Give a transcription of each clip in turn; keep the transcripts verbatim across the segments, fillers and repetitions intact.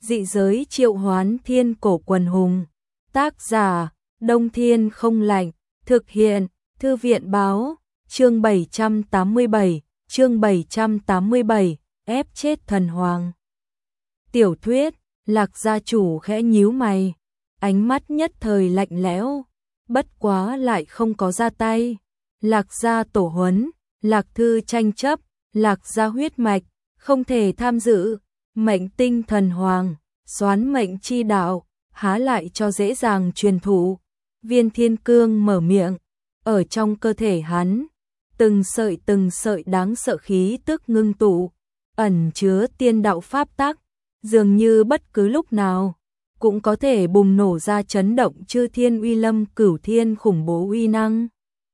Dị giới triệu hoán thiên cổ quần hùng. Tác giả, Đông Thiên không lạnh. Thực hiện, Thư viện báo. Chương bảy trăm tám mươi bảy, chương bảy trăm tám mươi bảy, ép chết thần hoàng. Tiểu thuyết, Lạc gia chủ khẽ nhíu mày, ánh mắt nhất thời lạnh lẽo, bất quá lại không có ra tay. Lạc gia tổ huấn, Lạc thư tranh chấp, Lạc gia huyết mạch, không thể tham dự. Mệnh tinh thần hoàng, soán mệnh chi đạo, há lại cho dễ dàng truyền thụ. Viên Thiên Cương mở miệng, ở trong cơ thể hắn, từng sợi từng sợi đáng sợ khí tức ngưng tụ, ẩn chứa tiên đạo pháp tắc, dường như bất cứ lúc nào cũng có thể bùng nổ ra chấn động chư thiên uy lâm cửu thiên khủng bố uy năng.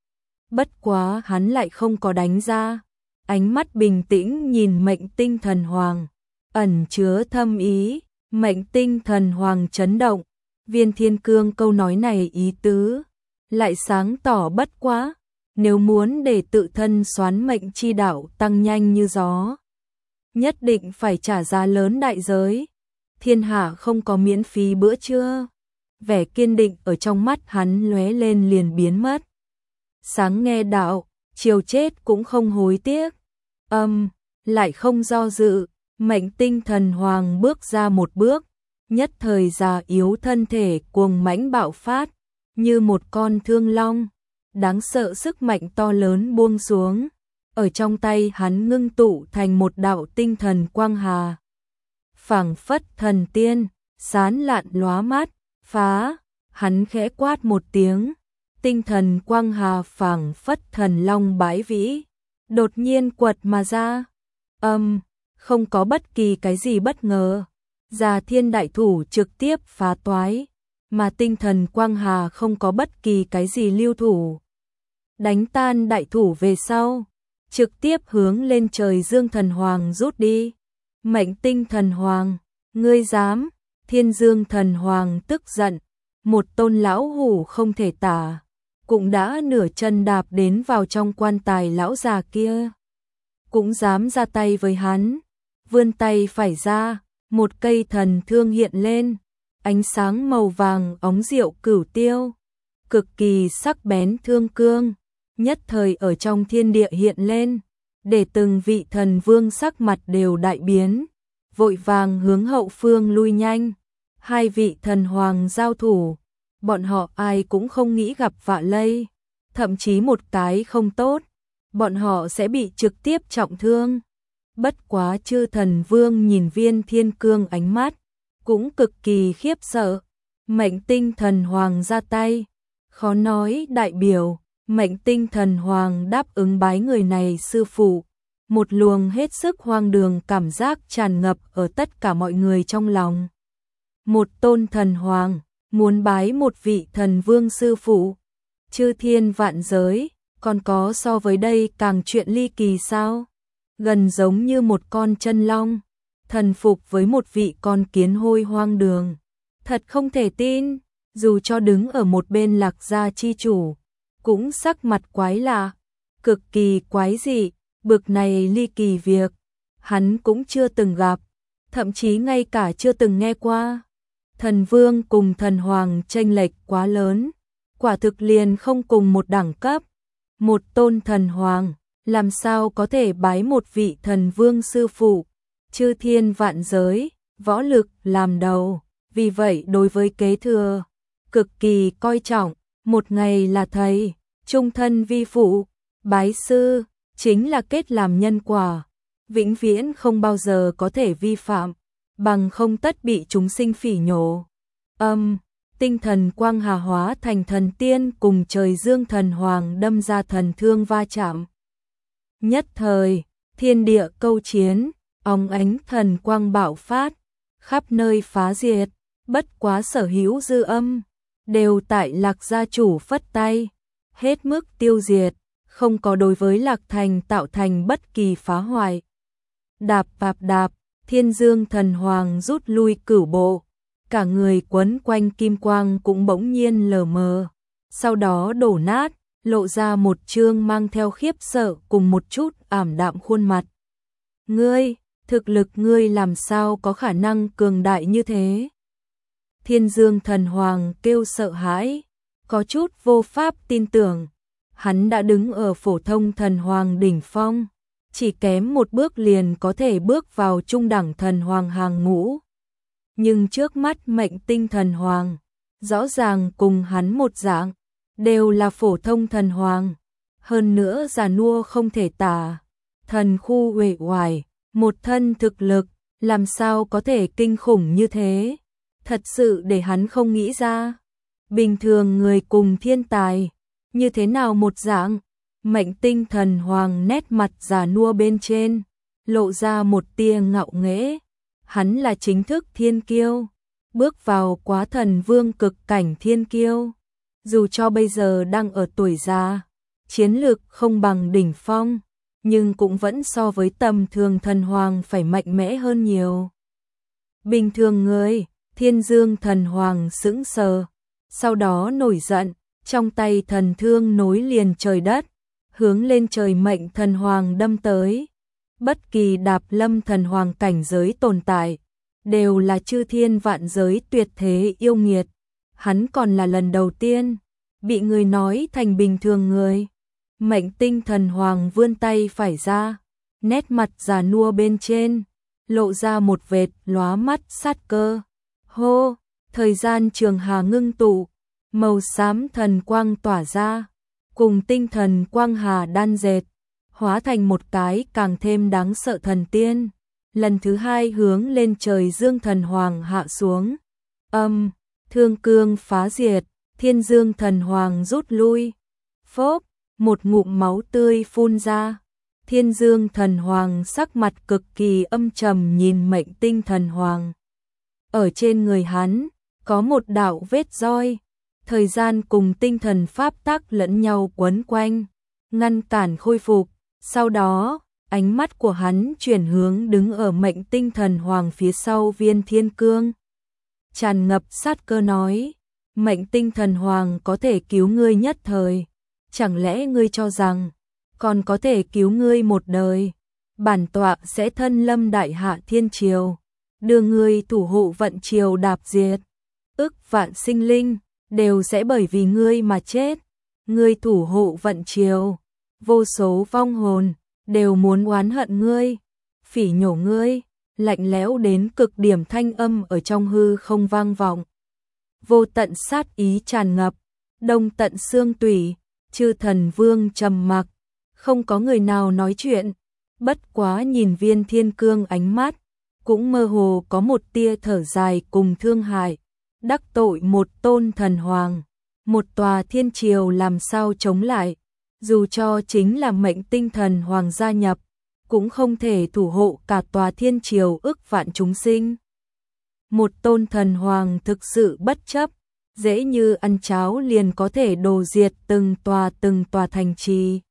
Bất quá hắn lại không có đánh ra, ánh mắt bình tĩnh nhìn mệnh tinh thần hoàng, ẩn chứa thâm ý. Mệnh tinh thần hoàng chấn động, Viên Thiên Cương câu nói này ý tứ lại sáng tỏ bất quá, nếu muốn để tự thân soán mệnh chi đạo tăng nhanh như gió, nhất định phải trả giá lớn đại giới. Thiên hạ không có miễn phí bữa trưa. Vẻ kiên định ở trong mắt hắn lóe lên liền biến mất. Sáng nghe đạo, chiều chết cũng không hối tiếc. Âm, lại không do dự, mệnh tinh thần hoàng bước ra một bước, nhất thời già yếu thân thể cuồng mãnh bạo phát, như một con thương long, đáng sợ sức mạnh to lớn buông xuống, ở trong tay hắn ngưng tụ thành một đạo tinh thần quang hà. Phảng phất thần tiên, sán lạn lóa mắt, phá, hắn khẽ quát một tiếng, tinh thần quang hà phảng phất thần long bái vĩ, đột nhiên quật mà ra. Âm, không có bất kỳ cái gì bất ngờ, Già Thiên đại thủ trực tiếp phá toái, mà tinh thần quang hà không có bất kỳ cái gì lưu thủ. Đánh tan đại thủ về sau, trực tiếp hướng lên trời Dương thần hoàng rút đi. Mệnh tinh thần hoàng, ngươi dám? Thiên Dương thần hoàng tức giận, một tôn lão hủ không thể tả, cũng đã nửa chân đạp đến vào trong quan tài lão già kia, cũng dám ra tay với hắn. Vươn tay phải ra, một cây thần thương hiện lên, ánh sáng màu vàng óng rượu cửu tiêu, cực kỳ sắc bén thương cương, nhất thời ở trong thiên địa hiện lên, để từng vị thần vương sắc mặt đều đại biến, vội vàng hướng hậu phương lui nhanh. Hai vị thần hoàng giao thủ, bọn họ ai cũng không nghĩ gặp vạ lây, thậm chí một cái không tốt, bọn họ sẽ bị trực tiếp trọng thương. Bất quá chư thần vương nhìn Viên Thiên Cương ánh mắt, cũng cực kỳ khiếp sợ. Mệnh tinh thần hoàng ra tay, khó nói đại biểu, mệnh tinh thần hoàng đáp ứng bái người này sư phụ. Một luồng hết sức hoang đường cảm giác tràn ngập ở tất cả mọi người trong lòng. Một tôn thần hoàng, muốn bái một vị thần vương sư phụ. Chư thiên vạn giới, còn có so với đây càng chuyện ly kỳ sao? Gần giống như một con chân long, thần phục với một vị con kiến hôi hoang đường. Thật không thể tin, dù cho đứng ở một bên Lạc gia chi chủ, cũng sắc mặt quái lạ, cực kỳ quái dị, bực này ly kỳ việc, hắn cũng chưa từng gặp, thậm chí ngay cả chưa từng nghe qua. Thần vương cùng thần hoàng chênh lệch quá lớn, quả thực liền không cùng một đẳng cấp. Một tôn thần hoàng, làm sao có thể bái một vị thần vương sư phụ? Chư thiên vạn giới, võ lực làm đầu, vì vậy đối với kế thừa, cực kỳ coi trọng, một ngày là thầy, trung thân vi phụ, bái sư, chính là kết làm nhân quả, vĩnh viễn không bao giờ có thể vi phạm, bằng không tất bị chúng sinh phỉ nhổ. Âm, tinh thần quang hà hóa thành thần tiên cùng trời Dương thần hoàng đâm ra thần thương va chạm. Nhất thời, thiên địa câu chiến, óng ánh thần quang bạo phát, khắp nơi phá diệt, bất quá sở hữu dư âm, đều tại Lạc gia chủ phất tay, hết mức tiêu diệt, không có đối với Lạc thành tạo thành bất kỳ phá hoại. Đạp đạp đạp, Thiên Dương thần hoàng rút lui cửu bộ, cả người quấn quanh kim quang cũng bỗng nhiên lờ mờ, sau đó đổ nát, lộ ra một trương mang theo khiếp sợ cùng một chút ảm đạm khuôn mặt. Ngươi, thực lực ngươi làm sao có khả năng cường đại như thế? Thiên Dương Thần Hoàng kêu sợ hãi, có chút vô pháp tin tưởng. Hắn đã đứng ở phổ thông thần hoàng đỉnh phong, chỉ kém một bước liền có thể bước vào trung đẳng thần hoàng hàng ngũ. Nhưng trước mắt Mệnh Tinh Thần Hoàng, rõ ràng cùng hắn một dạng, đều là phổ thông thần hoàng, hơn nữa già nua không thể tả, thần khu uể oải, một thân thực lực, làm sao có thể kinh khủng như thế, thật sự để hắn không nghĩ ra. Bình thường người cùng thiên tài, như thế nào một dạng? Mệnh Tinh Thần Hoàng nét mặt già nua bên trên, lộ ra một tia ngạo nghễ. Hắn là chính thức thiên kiêu, bước vào quá thần vương cực cảnh thiên kiêu. Dù cho bây giờ đang ở tuổi già, chiến lược không bằng đỉnh phong, nhưng cũng vẫn so với tầm thường thần hoàng phải mạnh mẽ hơn nhiều. Bình thường người, Thiên Dương Thần Hoàng sững sờ, sau đó nổi giận, trong tay thần thương nối liền trời đất, hướng lên trời Mệnh Thần Hoàng đâm tới. Bất kỳ đạp lâm thần hoàng cảnh giới tồn tại, đều là chư thiên vạn giới tuyệt thế yêu nghiệt. Hắn còn là lần đầu tiên bị người nói thành bình thường người. Mệnh Tinh Thần Hoàng vươn tay phải ra, nét mặt già nua bên trên, lộ ra một vệt lóa mắt sát cơ. Hô, thời gian trường hà ngưng tụ, màu xám thần quang tỏa ra, cùng tinh thần quang hà đan dệt, hóa thành một cái càng thêm đáng sợ thần tiên, lần thứ hai hướng lên trời Dương Thần Hoàng hạ xuống. Âm, thương cương phá diệt, Thiên Dương Thần Hoàng rút lui. Phốp, một ngụm máu tươi phun ra. Thiên Dương Thần Hoàng sắc mặt cực kỳ âm trầm nhìn Mệnh Tinh Thần Hoàng. Ở trên người hắn, có một đạo vết roi, thời gian cùng tinh thần pháp tắc lẫn nhau quấn quanh, ngăn cản khôi phục. Sau đó, ánh mắt của hắn chuyển hướng đứng ở Mệnh Tinh Thần Hoàng phía sau viên thiên cương. Tràn ngập sát cơ nói, Mệnh Tinh Thần Hoàng có thể cứu ngươi nhất thời, chẳng lẽ ngươi cho rằng còn có thể cứu ngươi một đời? Bản tọa sẽ thân lâm đại hạ thiên triều, đưa ngươi thủ hộ vận triều đạp diệt, ức vạn sinh linh đều sẽ bởi vì ngươi mà chết. Ngươi thủ hộ vận triều, vô số vong hồn đều muốn oán hận ngươi, phỉ nhổ ngươi. Lạnh lẽo đến cực điểm thanh âm ở trong hư không vang vọng. Vô tận sát ý tràn ngập, đông tận xương tủy. Chư thần vương trầm mặc, không có người nào nói chuyện. Bất quá nhìn viên thiên cương ánh mắt, cũng mơ hồ có một tia thở dài cùng thương hại. Đắc tội một tôn thần hoàng, một tòa thiên triều làm sao chống lại? Dù cho chính là Mệnh Tinh Thần Hoàng gia nhập, cũng không thể thủ hộ cả tòa thiên triều ức vạn chúng sinh. Một tôn thần hoàng thực sự bất chấp, dễ như ăn cháo liền có thể đồ diệt từng tòa từng tòa thành trì.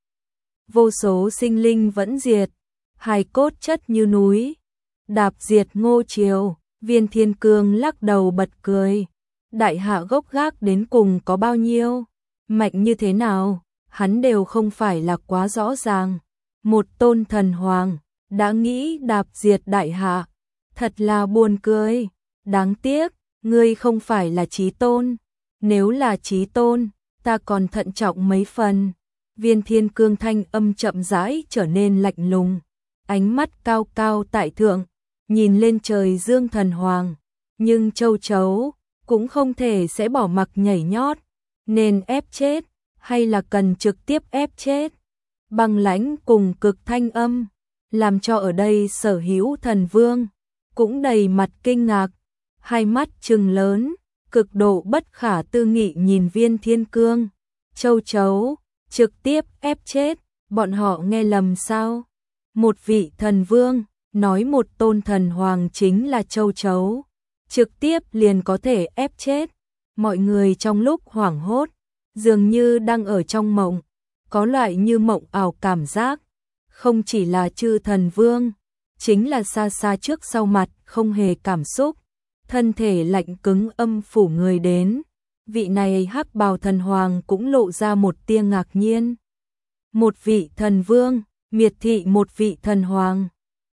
Vô số sinh linh vẫn diệt, hài cốt chất như núi, đạp diệt Ngô triều. Viên thiên cương lắc đầu bật cười. Đại hạ gốc gác đến cùng có bao nhiêu, mạnh như thế nào, hắn đều không phải là quá rõ ràng. Một tôn thần hoàng đã nghĩ đạp diệt đại hạ, thật là buồn cười. Đáng tiếc, ngươi không phải là chí tôn. Nếu là chí tôn, ta còn thận trọng mấy phần. Viên thiên cương thanh âm chậm rãi trở nên lạnh lùng, ánh mắt cao cao tại thượng, nhìn lên trời Dương Thần Hoàng. Nhưng châu chấu cũng không thể sẽ bỏ mặc nhảy nhót, nên ép chết, hay là cần trực tiếp ép chết? Băng lãnh cùng cực thanh âm, làm cho ở đây sở hữu thần vương cũng đầy mặt kinh ngạc, hai mắt trừng lớn, cực độ bất khả tư nghị nhìn viên thiên cương. Châu chấu, trực tiếp ép chết, bọn họ nghe lầm sao? Một vị thần vương nói một tôn thần hoàng chính là châu chấu, trực tiếp liền có thể ép chết. Mọi người trong lúc hoảng hốt, dường như đang ở trong mộng, có loại như mộng ảo cảm giác. Không chỉ là chư thần vương, chính là xa xa trước sau mặt không hề cảm xúc, thân thể lạnh cứng âm phủ người đến. Vị này hắc bào thần hoàng cũng lộ ra một tia ngạc nhiên. Một vị thần vương, miệt thị một vị thần hoàng.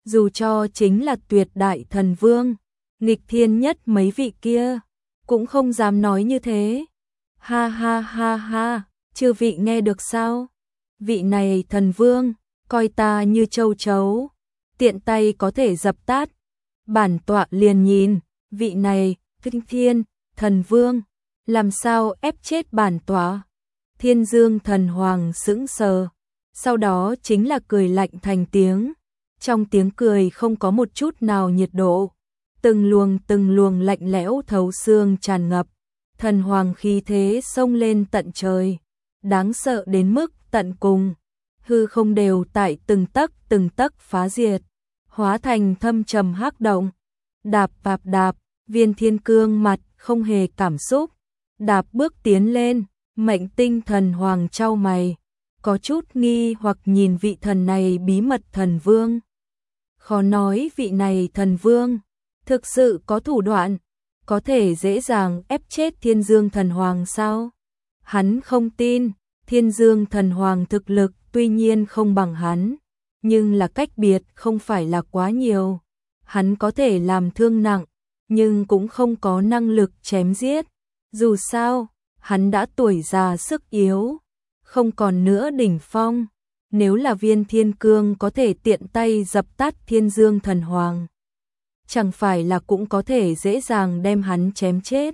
dù cho chính là tuyệt đại thần vương, nghịch thiên nhất mấy vị kia, cũng không dám nói như thế. Ha ha ha ha, chư vị nghe được sao? Vị này thần vương, coi ta như châu chấu, tiện tay có thể dập tát. Bản tọa liền nhìn, vị này, kinh thiên, thần vương, làm sao ép chết bản tọa? Thiên Dương thần hoàng sững sờ, sau đó chính là cười lạnh thành tiếng. Trong tiếng cười không có một chút nào nhiệt độ, từng luồng từng luồng lạnh lẽo thấu xương tràn ngập, thần hoàng khí thế xông lên tận trời, đáng sợ đến mức tận cùng, hư không đều tại từng tấc từng tấc phá diệt, hóa thành thâm trầm hắc động. Đạp đạp đạp, Viên Thiên Cương mặt không hề cảm xúc, đạp bước tiến lên, Mệnh Tinh thần hoàng chau mày, có chút nghi hoặc nhìn vị thần này bí mật thần vương. Khó nói vị này thần vương thực sự có thủ đoạn, có thể dễ dàng ép chết Thiên Dương thần hoàng sao? Hắn không tin, Thiên Dương thần hoàng thực lực tuy nhiên không bằng hắn, nhưng là cách biệt không phải là quá nhiều. Hắn có thể làm thương nặng, nhưng cũng không có năng lực chém giết. Dù sao, hắn đã tuổi già sức yếu, không còn nữa đỉnh phong. Nếu là Viên Thiên Cương có thể tiện tay dập tắt Thiên Dương thần hoàng, chẳng phải là cũng có thể dễ dàng đem hắn chém chết.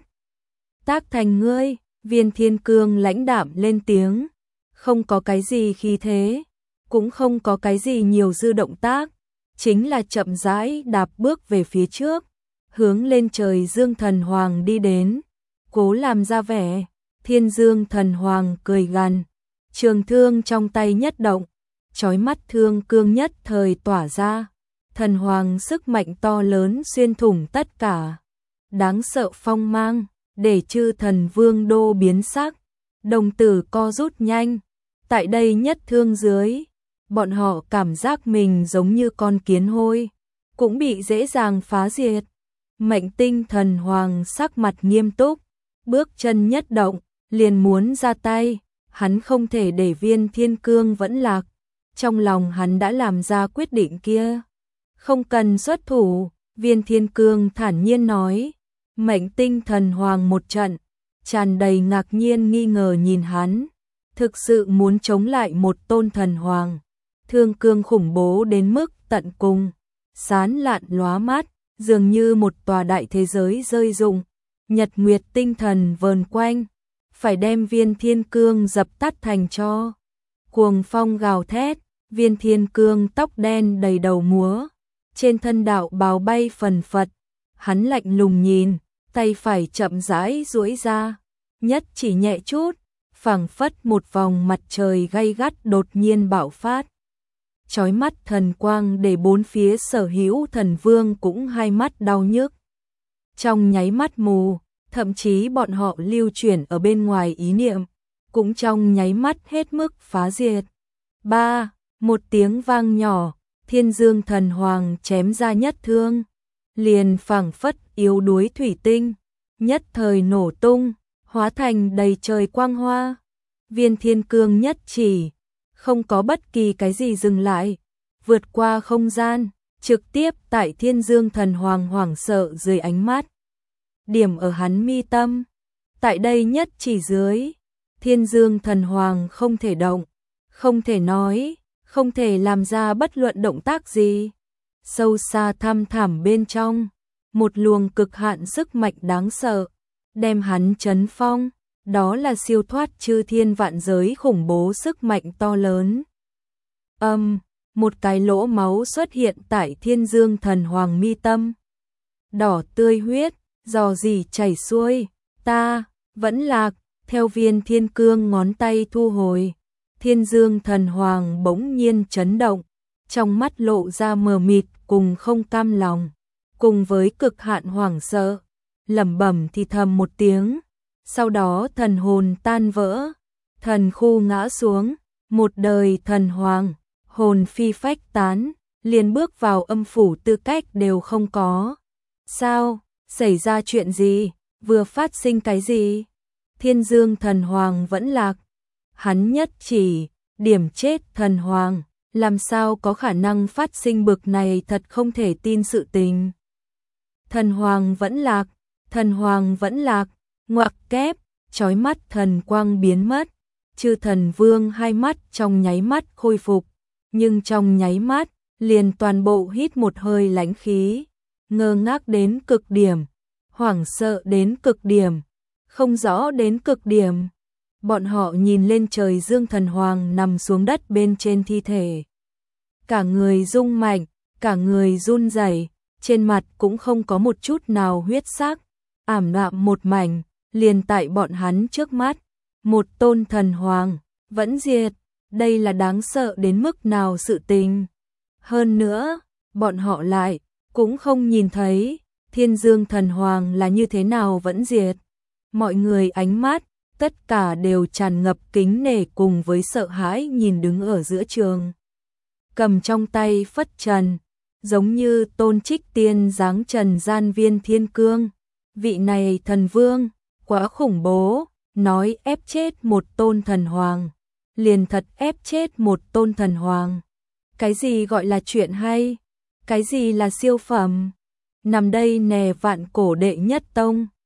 Tác thành ngươi, Viên Thiên Cương lãnh đạm lên tiếng, không có cái gì khí thế, cũng không có cái gì nhiều dư động tác, chính là chậm rãi đạp bước về phía trước, hướng lên trời Dương thần hoàng đi đến, cố làm ra vẻ. Thiên Dương thần hoàng cười gằn, trường thương trong tay nhất động, chói mắt thương cương nhất thời tỏa ra, thần hoàng sức mạnh to lớn xuyên thủng tất cả, đáng sợ phong mang, để chư thần vương đô biến sắc, đồng tử co rút nhanh, tại đây nhất thương dưới, bọn họ cảm giác mình giống như con kiến hôi, cũng bị dễ dàng phá diệt. Mệnh Tinh thần hoàng sắc mặt nghiêm túc, bước chân nhất động, liền muốn ra tay, hắn không thể để Viên Thiên Cương vẫn lạc, trong lòng hắn đã làm ra quyết định kia. Không cần xuất thủ, Viên Thiên Cương thản nhiên nói. Mệnh Tinh thần hoàng một trận, tràn đầy ngạc nhiên nghi ngờ nhìn hắn, thực sự muốn chống lại một tôn thần hoàng. Thương cương khủng bố đến mức tận cùng, sán lạn lóa mắt, dường như một tòa đại thế giới rơi rụng, nhật nguyệt tinh thần vờn quanh, phải đem Viên Thiên Cương dập tắt thành tro. Cuồng phong gào thét, Viên Thiên Cương tóc đen đầy đầu múa, trên thân đạo bào bay phần phật, hắn lạnh lùng nhìn, tay phải chậm rãi duỗi ra, nhất chỉ nhẹ chút, phảng phất một vòng mặt trời gay gắt đột nhiên bạo phát. Chói mắt thần quang để bốn phía sở hữu thần vương cũng hai mắt đau nhức. Trong nháy mắt mù, thậm chí bọn họ lưu chuyển ở bên ngoài ý niệm, cũng trong nháy mắt hết mức phá diệt. Ba, một tiếng vang nhỏ, Thiên Dương thần hoàng chém ra nhất thương, liền phảng phất yếu đuối thủy tinh, nhất thời nổ tung, hóa thành đầy trời quang hoa. Viên Thiên Cương nhất chỉ, không có bất kỳ cái gì dừng lại, vượt qua không gian, trực tiếp tại Thiên Dương thần hoàng hoảng sợ dưới ánh mắt. Điểm ở hắn mi tâm, tại đây nhất chỉ dưới, Thiên Dương thần hoàng không thể động, không thể nói, không thể làm ra bất luận động tác gì. Sâu xa thăm thẳm bên trong, một luồng cực hạn sức mạnh đáng sợ, đem hắn chấn phong, đó là siêu thoát chư thiên vạn giới khủng bố sức mạnh to lớn. Âm, um, một cái lỗ máu xuất hiện tại Thiên Dương thần hoàng mi tâm. Đỏ tươi huyết, dò dỉ chảy xuôi, ta, vẫn lạc, theo Viên Thiên Cương ngón tay thu hồi. Thiên Dương thần hoàng bỗng nhiên chấn động, trong mắt lộ ra mờ mịt cùng không cam lòng, cùng với cực hạn hoảng sợ, lẩm bẩm thì thầm một tiếng, sau đó thần hồn tan vỡ, thần khu ngã xuống, một đời thần hoàng, hồn phi phách tán, liền bước vào âm phủ tư cách đều không có. Sao, xảy ra chuyện gì, vừa phát sinh cái gì? Thiên Dương thần hoàng vẫn lạc, hắn nhất chỉ điểm chết thần hoàng, làm sao có khả năng phát sinh bực này, thật không thể tin sự tình. Thần hoàng vẫn lạc, thần hoàng vẫn lạc, ngoặc kép, chói mắt thần quang biến mất, chư thần vương hai mắt trong nháy mắt khôi phục, nhưng trong nháy mắt, liền toàn bộ hít một hơi lãnh khí, ngơ ngác đến cực điểm, hoảng sợ đến cực điểm, không rõ đến cực điểm. Bọn họ nhìn lên trời, Dương thần hoàng nằm xuống đất bên trên thi thể. Cả người rung mạnh, cả người run rẩy, trên mặt cũng không có một chút nào huyết sắc, ảm đạm một mảnh, liền tại bọn hắn trước mắt, một tôn thần hoàng vẫn diệt, đây là đáng sợ đến mức nào sự tình. Hơn nữa, bọn họ lại cũng không nhìn thấy Thiên Dương thần hoàng là như thế nào vẫn diệt. Mọi người ánh mắt tất cả đều tràn ngập kính nể cùng với sợ hãi, nhìn đứng ở giữa trường, cầm trong tay phất trần, giống như tôn trích tiên dáng trần gian viên thiên cương. Vị này thần vương, quá khủng bố, nói ép chết một tôn thần hoàng, liền thật ép chết một tôn thần hoàng. Cái gì gọi là chuyện hay? Cái gì là siêu phẩm? Nằm đây nè, vạn cổ đệ nhất tông.